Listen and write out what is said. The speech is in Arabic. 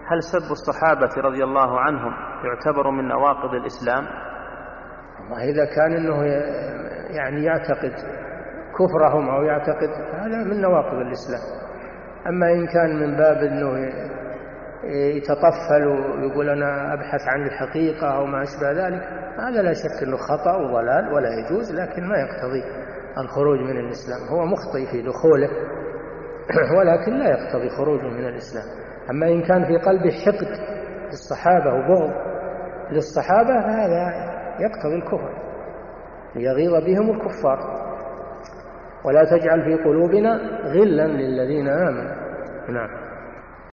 هل سب الصحابة رضي الله عنهم يعتبر من نواقض الإسلام؟ إذا كان أنه يعني يعتقد كفرهم أو يعتقد، هذا من نواقض الإسلام. أما إن كان من باب أنه يتطفل ويقول أنا أبحث عن الحقيقة أو ما أشبه ذلك، هذا لا شك أنه خطأ وضلال ولا يجوز، لكن ما يقتضي الخروج من الإسلام. هو مخطئ في دخوله ولكن لا يقتضي خروجه من الإسلام. أما إن كان في قلبه حقد للصحابة وبغض للصحابة، فهذا يقتضي الكفر، يغيظ بهم الكفار. ولا تجعل في قلوبنا غلا للذين آمنوا. نعم.